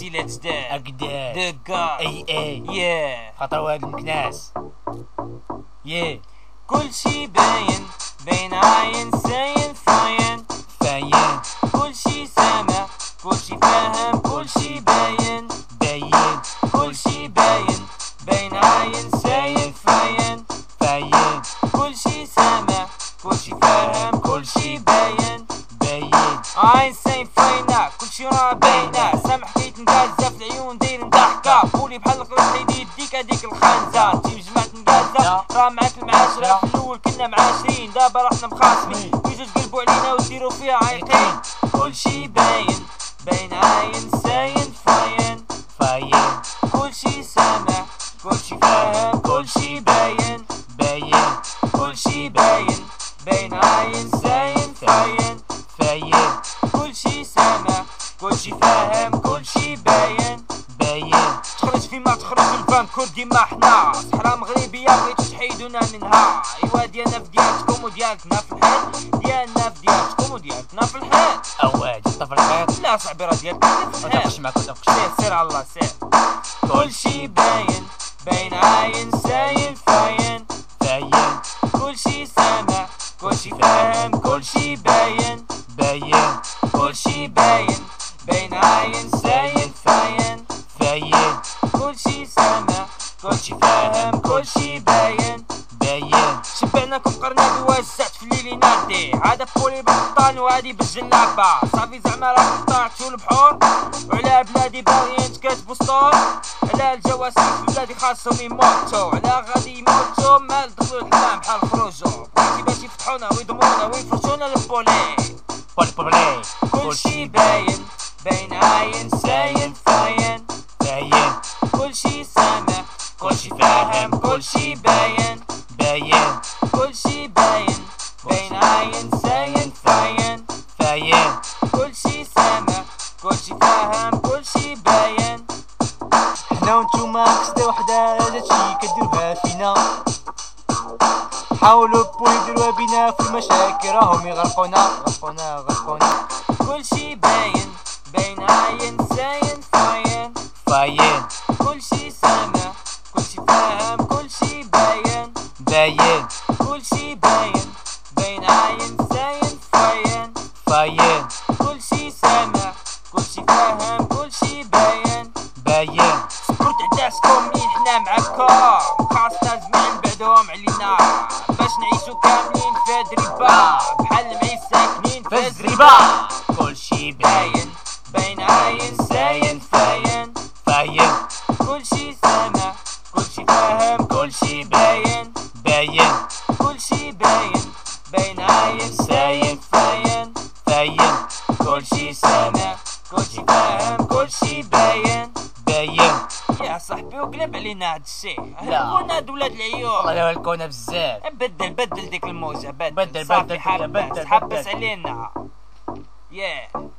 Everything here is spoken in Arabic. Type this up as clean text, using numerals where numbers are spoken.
الى جداد اجداد دقة اي ياه خاطر واد المكناس كل شي باين بين عين ساين فاين كل شي سامع كل شي فاهم كل شي باين كل شي باين بين عين ساين فاين كل شي سامع كل شي فاهم كل شي باين عين ساين فاينة كل شي راه باينة سامع حكاية نقازة في العيون داير ضحكة بولي بحال القرص يديك هاديك الخنزة انتي مجمعة نقازة راه معاك المعاشرة في الأول كنا معاشرين دابا راحنا مخاصمين ويجوا تقلبوا علينا وديروا فيها عايقين كل شي باين بين عين ساين فاين كل شي سامع كل شي فاهم كل شي باين كل شي باين بين عين ساين فاين كل شي سامع كل شي فاهم كل شي باين تخرج فيما تخرج الفان كل ديما حنا صحرا مغربية بغيتو تحيدونا منها ايوا ديالنا في ديالتكم وديالتنا في الحيط ديالنا في ديالتكم وديالتنا في الحيط اواد انت في الحيط لا صاحبي راه ديالتنا في الحيط متفقش معاك سير على الله سير كل شي باين بين عين ساين فاين كل شي سامع كل شي فاهم كل شي باين كل شي باين بين عين ساين فاين كل شي سامع كل شي فاهم كل شي باين شبعناكم قرنا بوزات في الليل ينادي هذا بولي بالقطان وهادي بالجلابة صافي زعما راكم طلعتو البحور وعلى بلادي باغيين تكاتبو سطور على الجواسيس في بلادي خاصهم يموتو على غادي يموتو مال دخلو الحمام بحال خروجو بغيتي باش يفتحونا ويضمونا ويفرشونا للبولي كل شي باين بين عين ساين فاين كل شي سامع كل شي فاهم كل شي باين كل شي باين بين عين ساين فاين كل شي سامع كل شي فاهم كل شي باين حنا وانتوما قصدة وحدة جاتشي كديروها فينا حاولوا بولي يديروها بينا في المشاكل راهم يغرقونا كل شي باين بين عين ساين فاين كل شي سامع كل شي فاهم كل شي باين كل شي باين بين عين ساين فاين كل شي سامع كل شي فاهم كل شي باين سكرت عداسكم منين حنا معاكم خاصنا زمان نبعدوهم علينا باش نعيشو كاملين في هاد الربا بحال المعيس ساكنين في هاد الربا كل شي باين بين عين ساين فاين كل شي سامع كل شي فاهم كل شي باين كل شي باين بين عين ساين فاين كل شي سامع كل شي فاهم كل شي باين يا صاحبي وقلب علينا هاد الشي هلكونا هاد ولاد العيون والله هلكونا بزاف بدل ديك الموجة بدل صافي حبس علينا